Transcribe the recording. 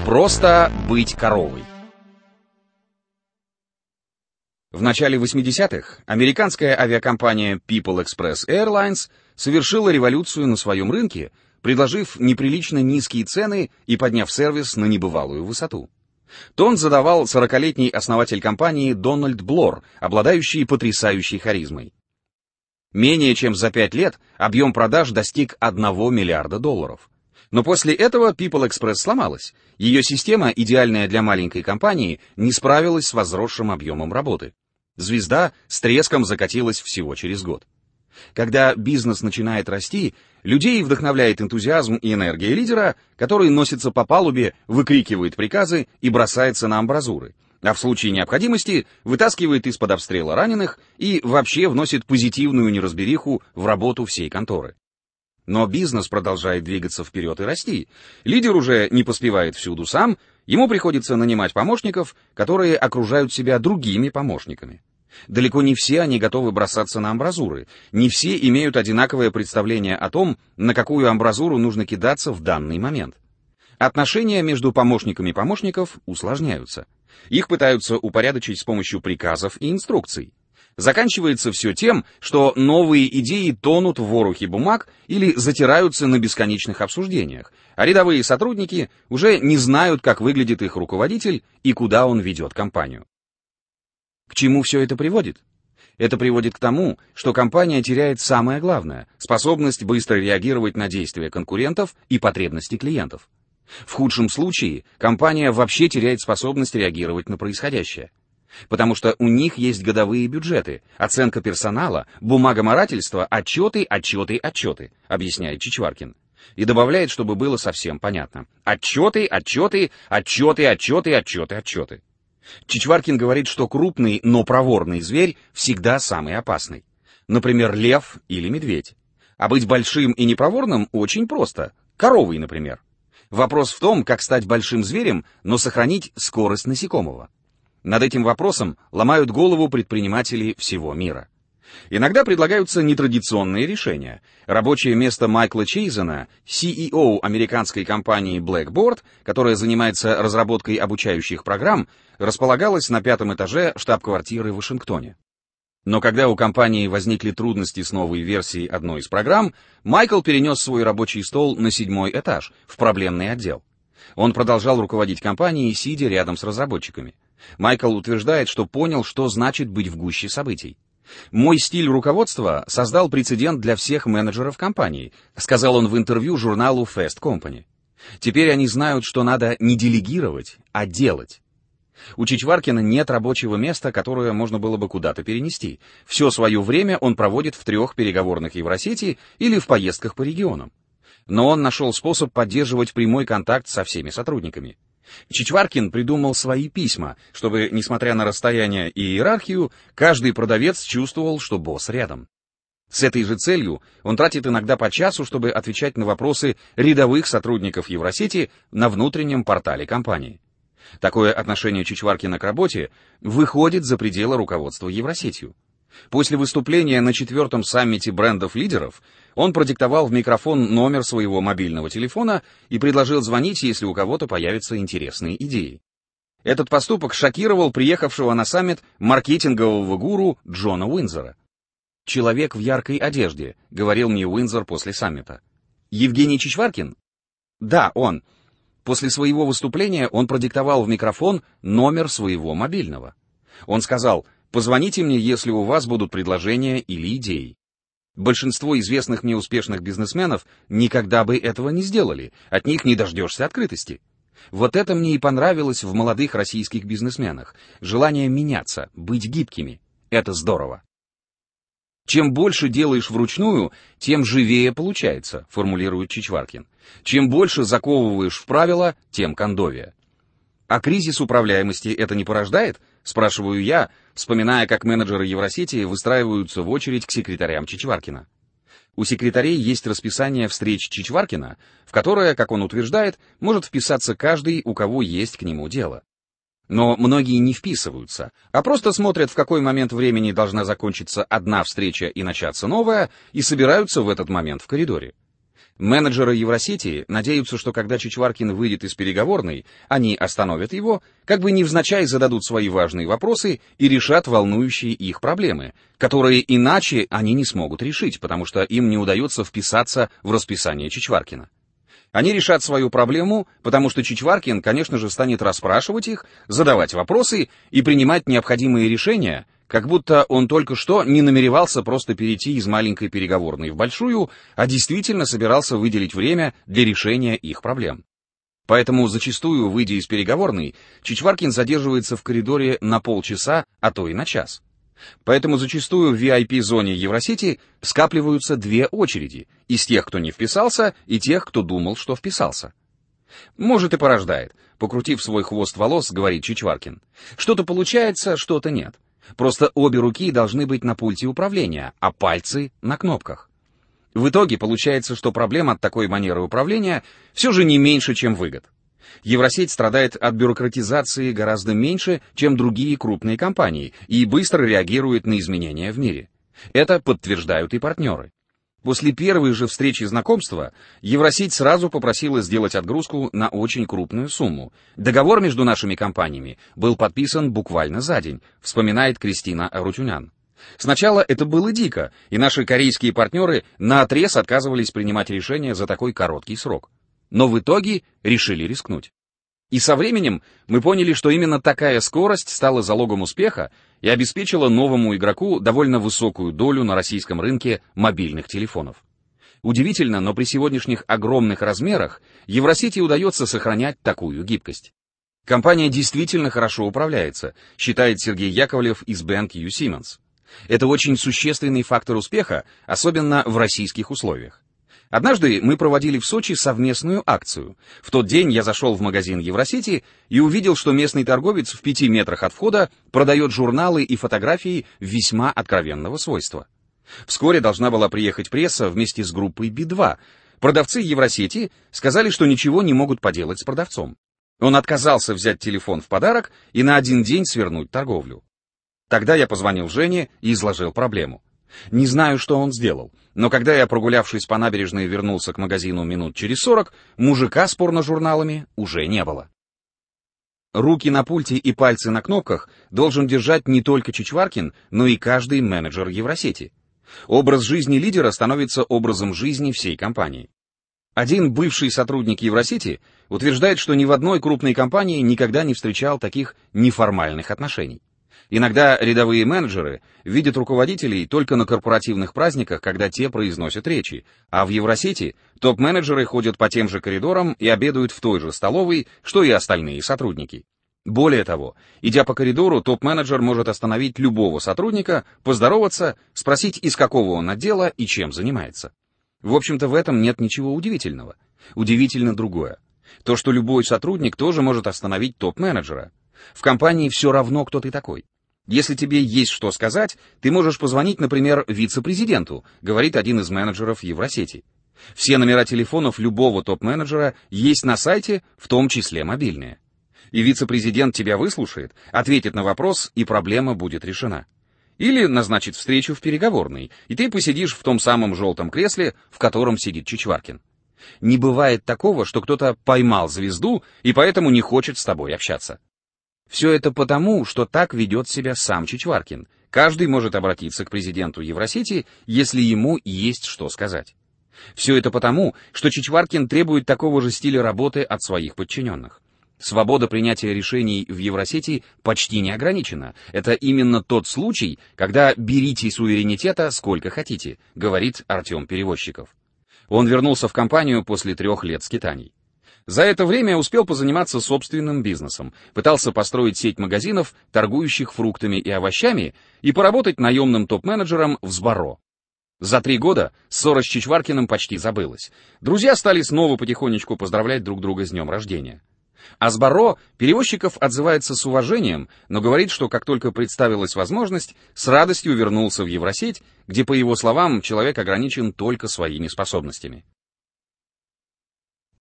Просто быть коровой. В начале 80-х американская авиакомпания People Express Airlines совершила революцию на своем рынке, предложив неприлично низкие цены и подняв сервис на небывалую высоту. Тон задавал 40-летний основатель компании Дональд Блор, обладающий потрясающей харизмой. Менее чем за 5 лет объем продаж достиг $1 миллиарда. Но после этого People Express сломалась. Ее система, идеальная для маленькой компании, не справилась с возросшим объемом работы. Звезда с треском закатилась всего через год. Когда бизнес начинает расти, людей вдохновляет энтузиазм и энергия лидера, который носится по палубе, выкрикивает приказы и бросается на амбразуры, а в случае необходимости вытаскивает из-под обстрела раненых и вообще вносит позитивную неразбериху в работу всей конторы. Но бизнес продолжает двигаться вперед и расти. Лидер уже не поспевает всюду сам, ему приходится нанимать помощников, которые окружают себя другими помощниками. Далеко не все они готовы бросаться на амбразуры, не все имеют одинаковое представление о том, на какую амбразуру нужно кидаться в данный момент. Отношения между помощниками помощников усложняются. Их пытаются упорядочить с помощью приказов и инструкций. Заканчивается все тем, что новые идеи тонут в ворохе бумаг или затираются на бесконечных обсуждениях, а рядовые сотрудники уже не знают, как выглядит их руководитель и куда он ведет компанию. К чему все это приводит? Это приводит к тому, что компания теряет самое главное — способность быстро реагировать на действия конкурентов и потребности клиентов. В худшем случае компания вообще теряет способность реагировать на происходящее. Потому что у них есть годовые бюджеты, оценка персонала, бумагоморательство, отчеты, объясняет Чичваркин. И добавляет, чтобы было совсем понятно. Отчеты. Чичваркин говорит, что крупный, но проворный зверь всегда самый опасный. Например, лев или медведь. А быть большим и непроворным очень просто. Коровой, например. Вопрос в том, как стать большим зверем, но сохранить скорость насекомого. Над этим вопросом ломают голову предприниматели всего мира. Иногда предлагаются нетрадиционные решения. Рабочее место Майкла Чейзена, CEO американской компании Blackboard, которая занимается разработкой обучающих программ, располагалось на 5-м этаже штаб-квартиры в Вашингтоне. Но когда у компании возникли трудности с новой версией одной из программ, Майкл перенес свой рабочий стол на 7-й этаж, в проблемный отдел. Он продолжал руководить компанией, сидя рядом с разработчиками. Майкл утверждает, что понял, что значит быть в гуще событий. «Мой стиль руководства создал прецедент для всех менеджеров компании», сказал он в интервью журналу Fast Company. «Теперь они знают, что надо не делегировать, а делать». У Чичваркина нет рабочего места, которое можно было бы куда-то перенести. Все свое время он проводит в 3 переговорных Евросети или в поездках по регионам. Но он нашел способ поддерживать прямой контакт со всеми сотрудниками. Чичваркин придумал свои письма, чтобы, несмотря на расстояние и иерархию, каждый продавец чувствовал, что босс рядом. С этой же целью он тратит иногда по часу, чтобы отвечать на вопросы рядовых сотрудников Евросети на внутреннем портале компании. Такое отношение Чичваркина к работе выходит за пределы руководства Евросетью. После выступления на 4-м саммите брендов-лидеров он продиктовал в микрофон номер своего мобильного телефона и предложил звонить, если у кого-то появятся интересные идеи. Этот поступок шокировал приехавшего на саммит маркетингового гуру Джона Уинзора. «Человек в яркой одежде», — говорил мне Уинзор после саммита. «Евгений Чичваркин?» «Да, он». После своего выступления он продиктовал в микрофон номер своего мобильного. Он сказал: «Позвоните мне, если у вас будут предложения или идеи». Большинство известных мне успешных бизнесменов никогда бы этого не сделали, от них не дождешься открытости. Вот это мне и понравилось в молодых российских бизнесменах. Желание меняться, быть гибкими. Это здорово. Чем больше делаешь вручную, тем живее получается, формулирует Чичваркин. Чем больше заковываешь в правила, тем кондовее. А кризис управляемости это не порождает? Спрашиваю я, вспоминая, как менеджеры Евросети выстраиваются в очередь к секретарям Чичваркина. У секретарей есть расписание встреч Чичваркина, в которое, как он утверждает, может вписаться каждый, у кого есть к нему дело. Но многие не вписываются, а просто смотрят, в какой момент времени должна закончиться одна встреча и начаться новая, и собираются в этот момент в коридоре. Менеджеры Евросети надеются, что когда Чичваркин выйдет из переговорной, они остановят его, как бы невзначай зададут свои важные вопросы и решат волнующие их проблемы, которые иначе они не смогут решить, потому что им не удается вписаться в расписание Чичваркина. Они решат свою проблему, потому что Чичваркин, конечно же, станет расспрашивать их, задавать вопросы и принимать необходимые решения, как будто он только что не намеревался просто перейти из маленькой переговорной в большую, а действительно собирался выделить время для решения их проблем. Поэтому зачастую, выйдя из переговорной, Чичваркин задерживается в коридоре на полчаса, а то и на час. Поэтому зачастую в VIP-зоне Евросети скапливаются две очереди, из тех, кто не вписался, и тех, кто думал, что вписался. Может и порождает, покрутив свой хвост волос, говорит Чичваркин. Что-то получается, что-то нет. Просто обе руки должны быть на пульте управления, а пальцы на кнопках. В итоге получается, что проблем от такой манеры управления все же не меньше, чем выгод. Евросеть страдает от бюрократизации гораздо меньше, чем другие крупные компании, и быстро реагирует на изменения в мире. Это подтверждают и партнеры. После первой же встречи знакомства Евросеть сразу попросила сделать отгрузку на очень крупную сумму. Договор между нашими компаниями был подписан буквально за день, вспоминает Кристина Арутюнян. Сначала это было дико, и наши корейские партнеры наотрез отказывались принимать решения за такой короткий срок. Но в итоге решили рискнуть. И со временем мы поняли, что именно такая скорость стала залогом успеха и обеспечила новому игроку довольно высокую долю на российском рынке мобильных телефонов. Удивительно, но при сегодняшних огромных размерах Евросети удается сохранять такую гибкость. Компания действительно хорошо управляется, считает Сергей Яковлев из BenQ Siemens. Это очень существенный фактор успеха, особенно в российских условиях. Однажды мы проводили в Сочи совместную акцию. В тот день я зашел в магазин Евросети и увидел, что местный торговец в 5 метрах от входа продает журналы и фотографии весьма откровенного свойства. Вскоре должна была приехать пресса вместе с группой Би-2. Продавцы Евросети сказали, что ничего не могут поделать с продавцом. Он отказался взять телефон в подарок и на один день свернуть торговлю. Тогда я позвонил Жене и изложил проблему. Не знаю, что он сделал, но когда я, прогулявшись по набережной, вернулся к магазину минут через 40, мужика с порножурналами уже не было. Руки на пульте и пальцы на кнопках должен держать не только Чичваркин, но и каждый менеджер Евросети. Образ жизни лидера становится образом жизни всей компании. Один бывший сотрудник Евросети утверждает, что ни в одной крупной компании никогда не встречал таких неформальных отношений. Иногда рядовые менеджеры видят руководителей только на корпоративных праздниках, когда те произносят речи, а в Евросети топ-менеджеры ходят по тем же коридорам и обедают в той же столовой, что и остальные сотрудники. Более того, идя по коридору, топ-менеджер может остановить любого сотрудника, поздороваться, спросить, из какого он отдела и чем занимается. В общем-то, в этом нет ничего удивительного. Удивительно другое. То, что любой сотрудник тоже может остановить топ-менеджера. В компании все равно, кто ты такой. Если тебе есть что сказать, ты можешь позвонить, например, вице-президенту, говорит один из менеджеров Евросети. Все номера телефонов любого топ-менеджера есть на сайте, в том числе мобильные. И вице-президент тебя выслушает, ответит на вопрос, и проблема будет решена. Или назначит встречу в переговорной, и ты посидишь в том самом желтом кресле, в котором сидит Чичваркин. Не бывает такого, что кто-то поймал звезду и поэтому не хочет с тобой общаться. Все это потому, что так ведет себя сам Чичваркин. Каждый может обратиться к президенту Евросети, если ему есть что сказать. Все это потому, что Чичваркин требует такого же стиля работы от своих подчиненных. Свобода принятия решений в Евросети почти не ограничена. Это именно тот случай, когда берите суверенитета сколько хотите, говорит Артем Перевозчиков. Он вернулся в компанию после 3 лет скитаний. За это время успел позаниматься собственным бизнесом, пытался построить сеть магазинов, торгующих фруктами и овощами, и поработать наемным топ-менеджером в Сбаро. За 3 года ссора с Чичваркиным почти забылась. Друзья стали снова потихонечку поздравлять друг друга с днем рождения. А Сбаро Перевозчиков отзывается с уважением, но говорит, что как только представилась возможность, с радостью вернулся в Евросеть, где, по его словам, человек ограничен только своими способностями.